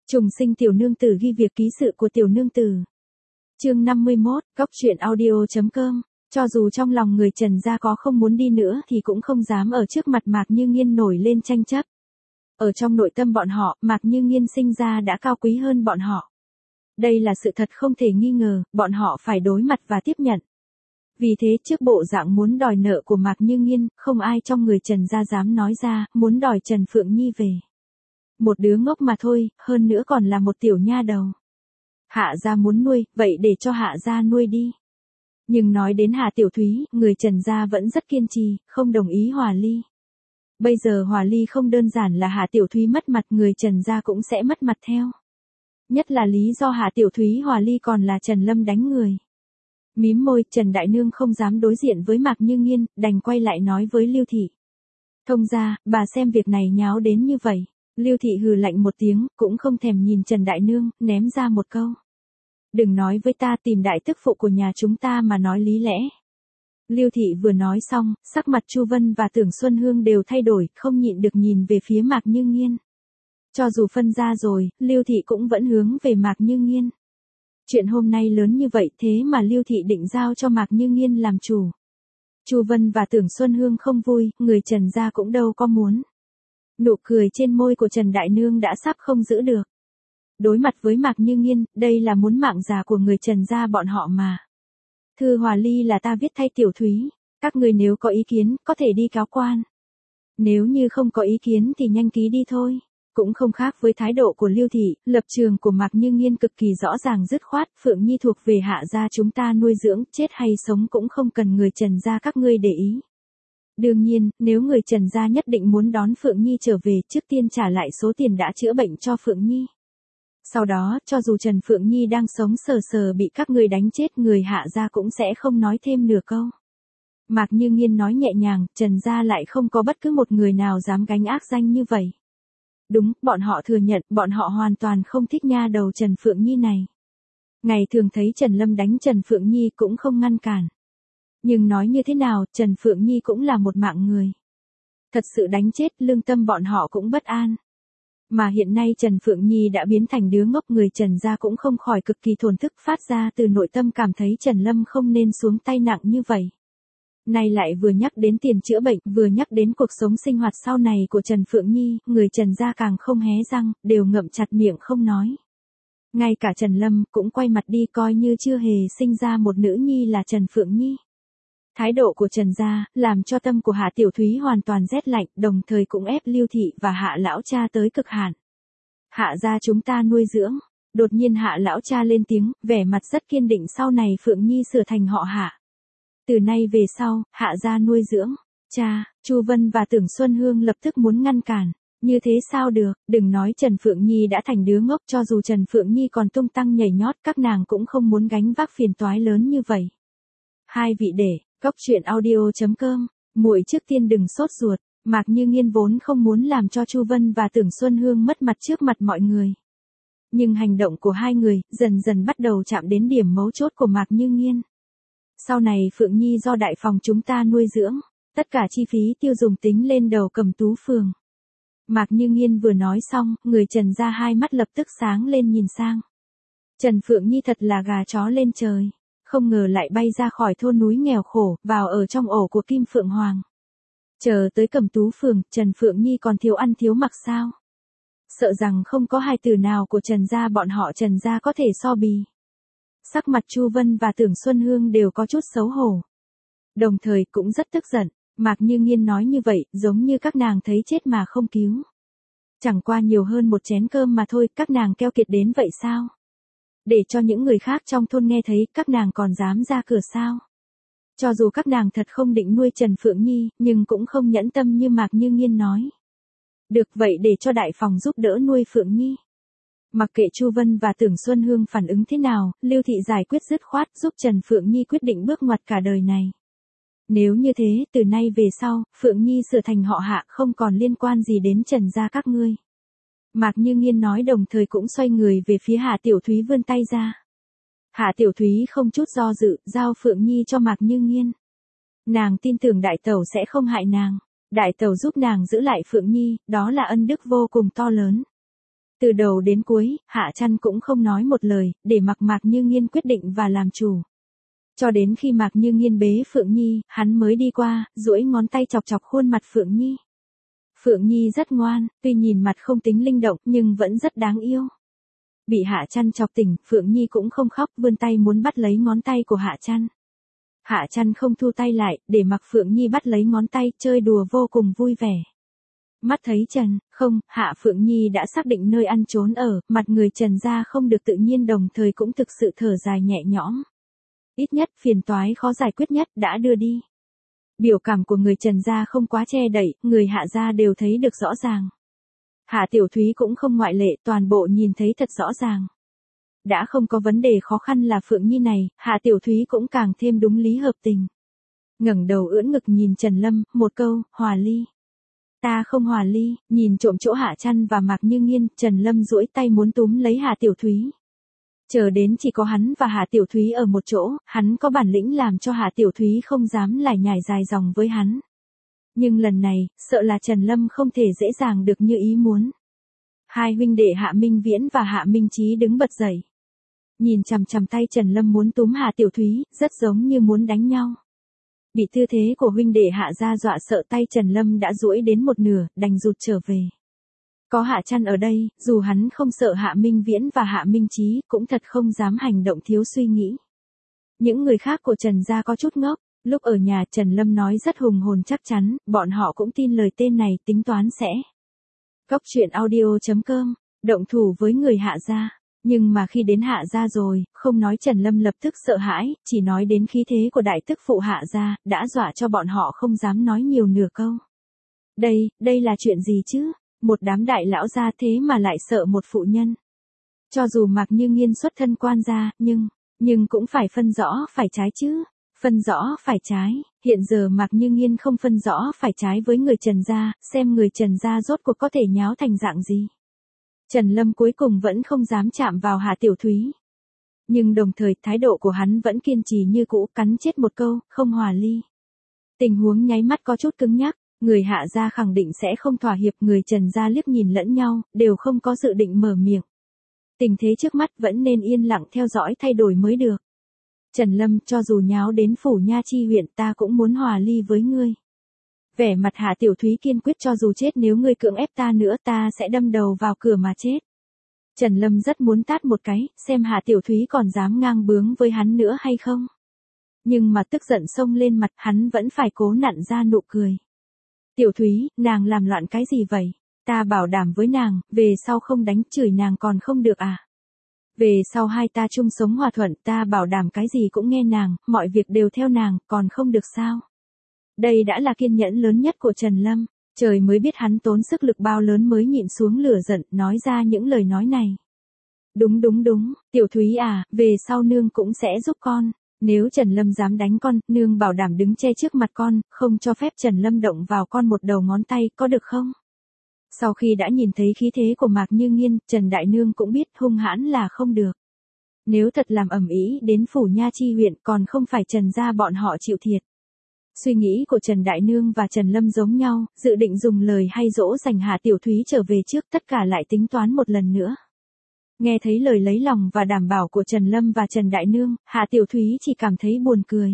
Trùng sinh tiểu nương tử ghi việc ký sự của tiểu nương tử. Chương 51, Góc truyện audio.com. Cho dù trong lòng người Trần gia có không muốn đi nữa thì cũng không dám ở trước mặt Mạc Như Nghiên nổi lên tranh chấp. Ở trong nội tâm bọn họ, Mạc Như Nghiên sinh ra đã cao quý hơn bọn họ. Đây là sự thật không thể nghi ngờ, bọn họ phải đối mặt và tiếp nhận. Vì thế trước bộ dạng muốn đòi nợ của Mạc Như Nghiên, không ai trong người Trần gia dám nói ra, muốn đòi Trần Phượng Nhi về. Một đứa ngốc mà thôi, hơn nữa còn là một tiểu nha đầu. Hạ gia muốn nuôi, vậy để cho Hạ gia nuôi đi. Nhưng nói đến Hạ Tiểu Thúy, người Trần gia vẫn rất kiên trì, không đồng ý hòa ly. Bây giờ hòa ly không đơn giản là Hạ Tiểu Thúy mất mặt, người Trần gia cũng sẽ mất mặt theo. Nhất là lý do Hạ Tiểu Thúy hòa ly còn là Trần Lâm đánh người. Mím môi, Trần Đại Nương không dám đối diện với Mạc Như Nghiên, đành quay lại nói với Lưu Thị. Thông gia, bà xem việc này nháo đến như vậy. Lưu Thị hừ lạnh một tiếng, cũng không thèm nhìn Trần Đại Nương, ném ra một câu. Đừng nói với ta, tìm đại tức phụ của nhà chúng ta mà nói lý lẽ. Lưu Thị vừa nói xong, sắc mặt Chu Vân và Tưởng Xuân Hương đều thay đổi, không nhịn được nhìn về phía Mạc Như Nghiên. Cho dù phân ra rồi, Lưu Thị cũng vẫn hướng về Mạc Như Nghiên. Chuyện hôm nay lớn như vậy thế mà Lưu Thị định giao cho Mạc Như Nghiên làm chủ. Chu Vân và Tưởng Xuân Hương không vui, người Trần gia cũng đâu có muốn. Nụ cười trên môi của Trần Đại Nương đã sắp không giữ được. Đối mặt với Mạc Như Nghiên, đây là muốn mạng già của người Trần gia bọn họ mà. Thư hòa ly là ta viết thay Tiểu Thúy, các người nếu có ý kiến, có thể đi cáo quan. Nếu như không có ý kiến thì nhanh ký đi thôi. Cũng không khác với thái độ của Lưu Thị, lập trường của Mạc Như Nghiên cực kỳ rõ ràng dứt khoát, Phượng Nhi thuộc về Hạ gia chúng ta nuôi dưỡng, chết hay sống cũng không cần người Trần gia các ngươi để ý. Đương nhiên, nếu người Trần gia nhất định muốn đón Phượng Nhi trở về, trước tiên trả lại số tiền đã chữa bệnh cho Phượng Nhi. Sau đó, cho dù Trần Phượng Nhi đang sống sờ sờ bị các người đánh chết, người Hạ gia cũng sẽ không nói thêm nửa câu. Mạc Như Nghiên nói nhẹ nhàng, Trần gia lại không có bất cứ một người nào dám gánh ác danh như vậy. Đúng, bọn họ thừa nhận, bọn họ hoàn toàn không thích nha đầu Trần Phượng Nhi này. Ngày thường thấy Trần Lâm đánh Trần Phượng Nhi cũng không ngăn cản. Nhưng nói như thế nào, Trần Phượng Nhi cũng là một mạng người. Thật sự đánh chết, lương tâm bọn họ cũng bất an. Mà hiện nay Trần Phượng Nhi đã biến thành đứa ngốc, người Trần gia cũng không khỏi cực kỳ thổn thức, phát ra từ nội tâm cảm thấy Trần Lâm không nên xuống tay nặng như vậy. Nay lại vừa nhắc đến tiền chữa bệnh, vừa nhắc đến cuộc sống sinh hoạt sau này của Trần Phượng Nhi, người Trần gia càng không hé răng, đều ngậm chặt miệng không nói. Ngay cả Trần Lâm cũng quay mặt đi, coi như chưa hề sinh ra một nữ nhi là Trần Phượng Nhi. Thái độ của Trần gia làm cho tâm của Hạ Tiểu Thúy hoàn toàn rét lạnh, đồng thời cũng ép Lưu Thị và Hạ lão cha tới cực hạn. Hạ gia chúng ta nuôi dưỡng. Đột nhiên Hạ lão cha lên tiếng, vẻ mặt rất kiên định, sau này Phượng Nhi sửa thành họ Hạ. Từ nay về sau, Hạ gia nuôi dưỡng. Cha, Chu Vân và Tưởng Xuân Hương lập tức muốn ngăn cản. Như thế sao được, đừng nói Trần Phượng Nhi đã thành đứa ngốc, cho dù Trần Phượng Nhi còn tung tăng nhảy nhót, các nàng cũng không muốn gánh vác phiền toái lớn như vậy. Hai vị để, Góc truyện audio.com, muội trước tiên đừng sốt ruột, Mạc Như Nghiên vốn không muốn làm cho Chu Vân và Tưởng Xuân Hương mất mặt trước mặt mọi người. Nhưng hành động của hai người, dần dần bắt đầu chạm đến điểm mấu chốt của Mạc Như Nghiên. Sau này Phượng Nhi do đại phòng chúng ta nuôi dưỡng, tất cả chi phí tiêu dùng tính lên đầu Cẩm Tú phường. Mạc Như Nghiên vừa nói xong, người Trần gia hai mắt lập tức sáng lên nhìn sang. Trần Phượng Nhi thật là gà chó lên trời, không ngờ lại bay ra khỏi thôn núi nghèo khổ, vào ở trong ổ của Kim Phượng Hoàng. Chờ tới Cẩm Tú phường, Trần Phượng Nhi còn thiếu ăn thiếu mặc sao? Sợ rằng không có hai từ nào của Trần gia bọn họ Trần gia có thể so bì. Sắc mặt Chu Vân và Tưởng Xuân Hương đều có chút xấu hổ. Đồng thời cũng rất tức giận, Mạc Như Nghiên nói như vậy, giống như các nàng thấy chết mà không cứu. Chẳng qua nhiều hơn một chén cơm mà thôi, các nàng keo kiệt đến vậy sao? Để cho những người khác trong thôn nghe thấy, các nàng còn dám ra cửa sao? Cho dù các nàng thật không định nuôi Trần Phượng Nhi, nhưng cũng không nhẫn tâm như Mạc Như Nghiên nói. Được vậy để cho đại phòng giúp đỡ nuôi Phượng Nhi. Mặc kệ Chu Vân và Tưởng Xuân Hương phản ứng thế nào, Lưu Thị giải quyết dứt khoát, giúp Trần Phượng Nhi quyết định bước ngoặt cả đời này. Nếu như thế, từ nay về sau, Phượng Nhi sửa thành họ Hạ, không còn liên quan gì đến Trần gia các ngươi. Mạc Như Nghiên nói, đồng thời cũng xoay người về phía Hạ Tiểu Thúy vươn tay ra. Hạ Tiểu Thúy không chút do dự, giao Phượng Nhi cho Mạc Như Nghiên. Nàng tin tưởng đại tẩu sẽ không hại nàng. Đại tẩu giúp nàng giữ lại Phượng Nhi, đó là ân đức vô cùng to lớn. Từ đầu đến cuối, Hạ Trăn cũng không nói một lời, để mặc Mạc Như Nghiên quyết định và làm chủ. Cho đến khi Mạc Như Nghiên bế Phượng Nhi, hắn mới đi qua, duỗi ngón tay chọc chọc khuôn mặt Phượng Nhi. Phượng Nhi rất ngoan, tuy nhìn mặt không tính linh động nhưng vẫn rất đáng yêu. Bị Hạ Trăn chọc tỉnh, Phượng Nhi cũng không khóc, vươn tay muốn bắt lấy ngón tay của Hạ Trăn. Hạ Trăn không thu tay lại, để mặc Phượng Nhi bắt lấy ngón tay, chơi đùa vô cùng vui vẻ. Mắt thấy Trần, không, Hạ Phượng Nhi đã xác định nơi ăn trốn ở, mặt người Trần gia không được tự nhiên đồng thời cũng thực sự thở dài nhẹ nhõm. Ít nhất phiền toái khó giải quyết nhất đã đưa đi. Biểu cảm của người Trần gia không quá che đậy, người Hạ gia đều thấy được rõ ràng. Hạ Tiểu Thúy cũng không ngoại lệ, toàn bộ nhìn thấy thật rõ ràng. Đã không có vấn đề khó khăn là Phượng Nhi này, Hạ Tiểu Thúy cũng càng thêm đúng lý hợp tình. Ngẩng đầu ưỡn ngực nhìn Trần Lâm, một câu, hòa ly. Ta không hòa ly, nhìn trộm chỗ Hạ Trăn và Mạc Như Nghiên, Trần Lâm duỗi tay muốn túm lấy Hạ Tiểu Thúy. Chờ đến chỉ có hắn và Hạ Tiểu Thúy ở một chỗ, hắn có bản lĩnh làm cho Hạ Tiểu Thúy không dám lải nhải dài dòng với hắn. Nhưng lần này, sợ là Trần Lâm không thể dễ dàng được như ý muốn. Hai huynh đệ Hạ Minh Viễn và Hạ Minh Chí đứng bật dậy. Nhìn chằm chằm tay Trần Lâm muốn túm Hạ Tiểu Thúy, rất giống như muốn đánh nhau. Bị tư thế của huynh đệ Hạ gia dọa sợ tay Trần Lâm đã duỗi đến một nửa, đành rụt trở về. Có Hạ Trăn ở đây, dù hắn không sợ Hạ Minh Viễn và Hạ Minh Chí, cũng thật không dám hành động thiếu suy nghĩ. Những người khác của Trần gia có chút ngốc, lúc ở nhà Trần Lâm nói rất hùng hồn chắc chắn, bọn họ cũng tin lời tên này, tính toán sẽ. Góc truyện audio.com, động thủ với người Hạ gia. Nhưng mà khi đến Hạ gia rồi, không nói Trần Lâm lập tức sợ hãi, chỉ nói đến khí thế của đại tức phụ Hạ gia, đã dọa cho bọn họ không dám nói nhiều nửa câu. Đây là chuyện gì chứ? Một đám đại lão gia thế mà lại sợ một phụ nhân. Cho dù Mạc Như Nghiên xuất thân quan gia, nhưng cũng phải phân rõ phải trái chứ. Phân rõ phải trái, hiện giờ Mạc Như Nghiên không phân rõ phải trái với người Trần gia, xem người Trần gia rốt cuộc có thể nháo thành dạng gì. Trần Lâm cuối cùng vẫn không dám chạm vào Hạ Tiểu Thúy. Nhưng đồng thời thái độ của hắn vẫn kiên trì như cũ, cắn chết một câu, không hòa ly. Tình huống nháy mắt có chút cứng nhắc, người Hạ gia khẳng định sẽ không thỏa hiệp, người Trần gia liếc nhìn lẫn nhau, đều không có dự định mở miệng. Tình thế trước mắt vẫn nên yên lặng theo dõi thay đổi mới được. Trần Lâm, cho dù nháo đến Phủ Nha Chi huyện ta cũng muốn hòa ly với ngươi. Vẻ mặt Hạ Tiểu Thúy kiên quyết, cho dù chết nếu ngươi cưỡng ép ta nữa ta sẽ đâm đầu vào cửa mà chết. Trần Lâm rất muốn tát một cái, xem Hạ Tiểu Thúy còn dám ngang bướng với hắn nữa hay không. Nhưng mà tức giận xông lên mặt, hắn vẫn phải cố nặn ra nụ cười. Tiểu Thúy, nàng làm loạn cái gì vậy? Ta bảo đảm với nàng, về sau không đánh chửi nàng còn không được à? Về sau hai ta chung sống hòa thuận, ta bảo đảm cái gì cũng nghe nàng, mọi việc đều theo nàng, còn không được sao? Đây đã là kiên nhẫn lớn nhất của Trần Lâm, trời mới biết hắn tốn sức lực bao lớn mới nhịn xuống lửa giận, nói ra những lời nói này. Đúng, Tiểu Thúy à, về sau nương cũng sẽ giúp con. Nếu Trần Lâm dám đánh con, nương bảo đảm đứng che trước mặt con, không cho phép Trần Lâm động vào con một đầu ngón tay, có được không? Sau khi đã nhìn thấy khí thế của Mạc Như Nghiên, Trần Đại Nương cũng biết hung hãn là không được. Nếu thật làm ầm ĩ đến Phủ Nha Chi huyện còn không phải Trần gia bọn họ chịu thiệt. Suy nghĩ của Trần Đại Nương và Trần Lâm giống nhau, dự định dùng lời hay dỗ dành Hạ Tiểu Thúy trở về trước, tất cả lại tính toán một lần nữa. Nghe thấy lời lấy lòng và đảm bảo của Trần Lâm và Trần Đại Nương, Hạ Tiểu Thúy chỉ cảm thấy buồn cười.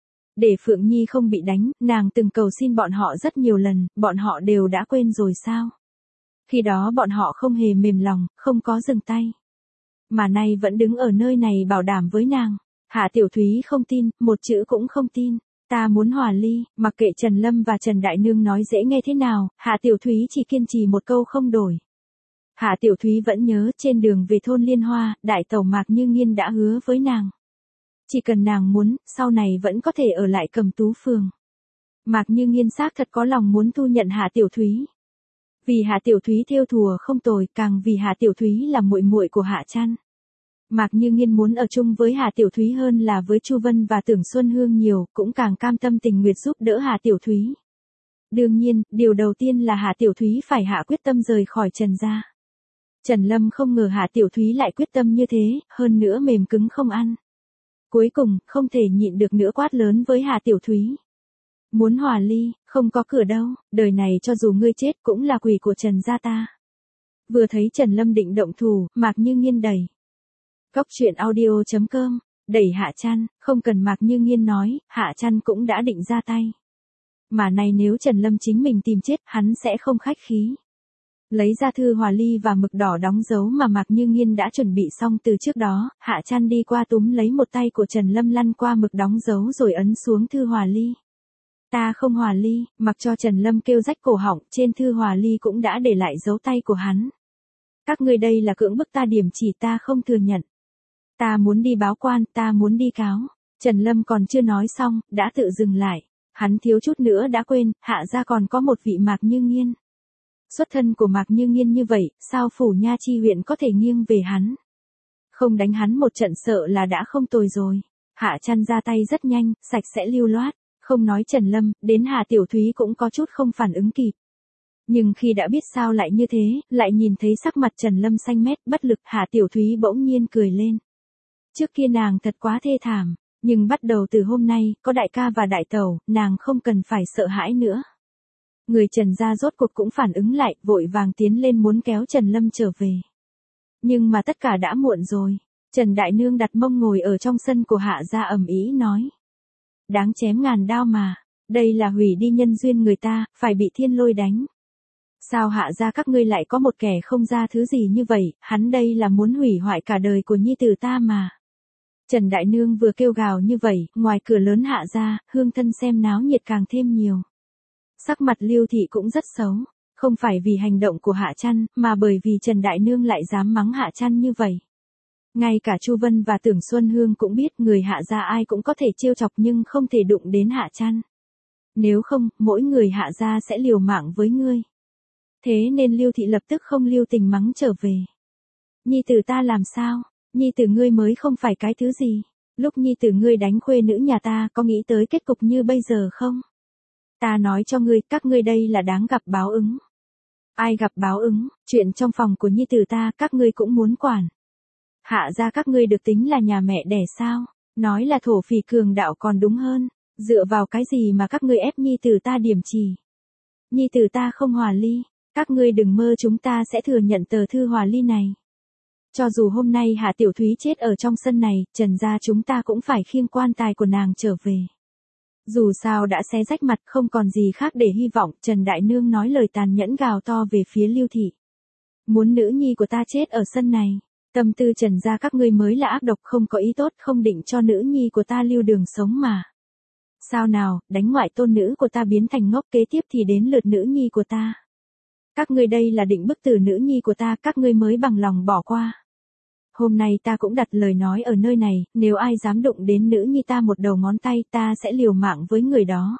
Để Phượng Nhi không bị đánh, nàng từng cầu xin bọn họ rất nhiều lần, bọn họ đều đã quên rồi sao? Khi đó bọn họ không hề mềm lòng, không có dừng tay. Mà nay vẫn đứng ở nơi này bảo đảm với nàng. Hạ Tiểu Thúy không tin, một chữ cũng không tin. Ta muốn hòa ly, mặc kệ Trần Lâm và Trần Đại Nương nói dễ nghe thế nào, Hạ Tiểu Thúy chỉ kiên trì một câu không đổi. Hạ Tiểu Thúy vẫn nhớ trên đường về thôn Liên Hoa, đại tẩu Mạc Như Nghiên đã hứa với nàng. Chỉ cần nàng muốn, sau này vẫn có thể ở lại Cẩm Tú Phường. Mạc Như Nghiên xác thật có lòng muốn thu nhận Hạ Tiểu Thúy. Vì Hạ Tiểu Thúy thêu thùa không tồi, càng vì Hạ Tiểu Thúy là muội muội của Hạ Trăn. Mạc Như Nghiên muốn ở chung với Hạ Tiểu Thúy hơn là với Chu Vân và Tưởng Xuân Hương nhiều, cũng càng cam tâm tình nguyện giúp đỡ Hạ Tiểu Thúy. Đương nhiên, điều đầu tiên là Hạ Tiểu Thúy phải hạ quyết tâm rời khỏi Trần gia. Trần Lâm không ngờ Hạ Tiểu Thúy lại quyết tâm như thế, hơn nữa mềm cứng không ăn. Cuối cùng, không thể nhịn được nữa quát lớn với Hạ Tiểu Thúy. Muốn hòa ly, không có cửa đâu, đời này cho dù ngươi chết cũng là quỷ của Trần gia ta. Vừa thấy Trần Lâm định động thủ, Mạc Như Nghiên đẩy. Cốc truyện audio.com, đẩy Hạ Trăn, không cần Mạc Như Nghiên nói, Hạ Trăn cũng đã định ra tay. Mà này nếu Trần Lâm chính mình tìm chết, hắn sẽ không khách khí. Lấy ra thư hòa ly và mực đỏ đóng dấu mà Mạc Như Nghiên đã chuẩn bị xong từ trước đó, Hạ Trăn đi qua túm lấy một tay của Trần Lâm lăn qua mực đóng dấu rồi ấn xuống thư hòa ly. Ta không hòa ly, mặc cho Trần Lâm kêu rách cổ họng, trên thư hòa ly cũng đã để lại dấu tay của hắn. Các ngươi đây là cưỡng bức ta, điểm chỉ ta không thừa nhận. Ta muốn đi báo quan, ta muốn đi cáo. Trần Lâm còn chưa nói xong, đã tự dừng lại. Hắn thiếu chút nữa đã quên, Hạ gia còn có một vị Mạc Như Nghiên. Xuất thân của Mạc Như Nghiên như vậy, sao Phủ Nha Chi huyện có thể nghiêng về hắn? Không đánh hắn một trận sợ là đã không tồi rồi. Hạ Trăn ra tay rất nhanh, sạch sẽ lưu loát. Không nói Trần Lâm, đến Hà Tiểu Thúy cũng có chút không phản ứng kịp. Nhưng khi đã biết sao lại như thế, lại nhìn thấy sắc mặt Trần Lâm xanh mét bất lực, Hà Tiểu Thúy bỗng nhiên cười lên. Trước kia nàng thật quá thê thảm, nhưng bắt đầu từ hôm nay, có đại ca và đại tẩu, nàng không cần phải sợ hãi nữa. Người Trần gia rốt cuộc cũng phản ứng lại, vội vàng tiến lên muốn kéo Trần Lâm trở về. Nhưng mà tất cả đã muộn rồi. Trần Đại Nương đặt mông ngồi ở trong sân của Hạ gia ầm ĩ nói. Đáng chém ngàn đao mà, đây là hủy đi nhân duyên người ta, phải bị thiên lôi đánh. Sao Hạ gia các ngươi lại có một kẻ không ra thứ gì như vậy, hắn đây là muốn hủy hoại cả đời của nhi tử ta mà. Trần Đại Nương vừa kêu gào như vậy, ngoài cửa lớn Hạ gia, hương thân xem náo nhiệt càng thêm nhiều. Sắc mặt Lưu Thị cũng rất xấu, không phải vì hành động của Hạ Trăn, mà bởi vì Trần Đại Nương lại dám mắng Hạ Trăn như vậy. Ngay cả Chu Vân và Tưởng Xuân Hương cũng biết người Hạ gia ai cũng có thể trêu chọc nhưng không thể đụng đến Hạ Trăn. Nếu không, mỗi người Hạ gia sẽ liều mạng với ngươi. Thế nên Lưu Thị lập tức không lưu tình mắng trở về. Nhi tử ta làm sao? Nhi tử ngươi mới không phải cái thứ gì. Lúc nhi tử ngươi đánh khuê nữ nhà ta có nghĩ tới kết cục như bây giờ không? Ta nói cho ngươi, các ngươi đây là đáng gặp báo ứng. Ai gặp báo ứng, chuyện trong phòng của nhi tử ta các ngươi cũng muốn quản. Hạ gia các ngươi được tính là nhà mẹ đẻ sao? Nói là thổ phỉ cường đạo còn đúng hơn. Dựa vào cái gì mà các ngươi ép nhi tử ta điểm trì? Nhi tử ta không hòa ly. Các ngươi đừng mơ chúng ta sẽ thừa nhận tờ thư hòa ly này. Cho dù hôm nay Hạ Tiểu Thúy chết ở trong sân này, Trần gia chúng ta cũng phải khiêng quan tài của nàng trở về. Dù sao đã xé rách mặt không còn gì khác để hy vọng, Trần Đại Nương nói lời tàn nhẫn gào to về phía Lưu Thị. Muốn nữ nhi của ta chết ở sân này. Tâm tư Trần gia các ngươi mới là ác độc, không có ý tốt, không định cho nữ nhi của ta lưu đường sống mà. Sao nào, đánh ngoại tôn nữ của ta biến thành ngốc, kế tiếp thì đến lượt nữ nhi của ta. Các ngươi đây là định bức tử nữ nhi của ta, các ngươi mới bằng lòng bỏ qua. Hôm nay ta cũng đặt lời nói ở nơi này, nếu ai dám đụng đến nữ nhi ta một đầu ngón tay, ta sẽ liều mạng với người đó.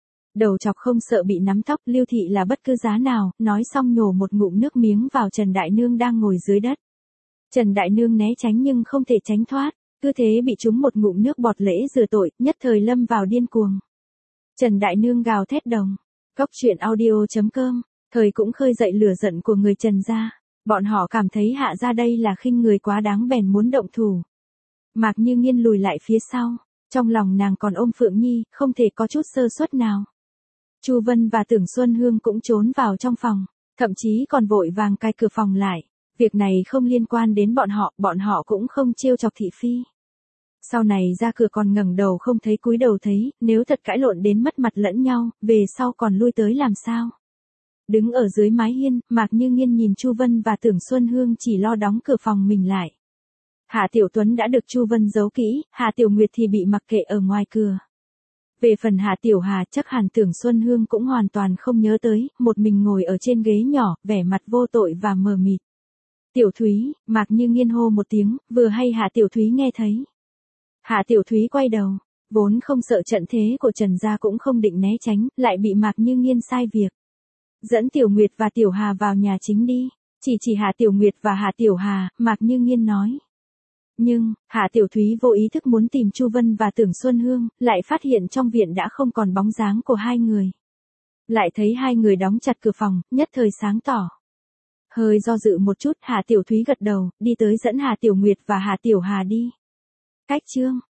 Đầu chọc không sợ bị nắm tóc, Lưu Thị là bất cứ giá nào, nói xong nhổ một ngụm nước miếng vào Trần Đại Nương đang ngồi dưới đất. Trần Đại Nương né tránh nhưng không thể tránh thoát, cứ thế bị trúng một ngụm nước bọt lễ rửa tội, nhất thời lâm vào điên cuồng. Trần Đại Nương gào thét đồng. Cốc truyện audio.com, thời cũng khơi dậy lửa giận của người Trần gia. Bọn họ cảm thấy Hạ gia đây là khinh người quá đáng bèn muốn động thủ. Mạc Như Nghiên lùi lại phía sau, trong lòng nàng còn ôm Phượng Nhi, không thể có chút sơ suất nào. Chu Vân và Tưởng Xuân Hương cũng trốn vào trong phòng, thậm chí còn vội vàng cài cửa phòng lại. Việc này không liên quan đến bọn họ cũng không trêu chọc thị phi. Sau này ra cửa còn ngẩng đầu không thấy cúi đầu thấy, nếu thật cãi lộn đến mất mặt lẫn nhau, về sau còn lui tới làm sao? Đứng ở dưới mái hiên, Mạc Như Nghiên nhìn Chu Vân và Tưởng Xuân Hương chỉ lo đóng cửa phòng mình lại. Hạ Tiểu Tuấn đã được Chu Vân giấu kỹ, Hạ Tiểu Nguyệt thì bị mặc kệ ở ngoài cửa. Về phần Hạ Tiểu Hà chắc hẳn Tưởng Xuân Hương cũng hoàn toàn không nhớ tới, một mình ngồi ở trên ghế nhỏ, vẻ mặt vô tội và mờ mịt. Tiểu Thúy, Mạc Như Nghiên hô một tiếng, vừa hay Hạ Tiểu Thúy nghe thấy. Hạ Tiểu Thúy quay đầu, vốn không sợ trận thế của Trần gia cũng không định né tránh, lại bị Mạc Như Nghiên sai việc. Dẫn Tiểu Nguyệt và Tiểu Hà vào nhà chính đi, chỉ Hạ Tiểu Nguyệt và Hạ Tiểu Hà, Mạc Như Nghiên nói. Nhưng, Hạ Tiểu Thúy vô ý thức muốn tìm Chu Vân và Tưởng Xuân Hương, lại phát hiện trong viện đã không còn bóng dáng của hai người. Lại thấy hai người đóng chặt cửa phòng, nhất thời sáng tỏ. Hơi do dự một chút, Hạ Tiểu Thúy gật đầu, đi tới dẫn Hạ Tiểu Nguyệt và Hạ Tiểu Hà đi. Cách chương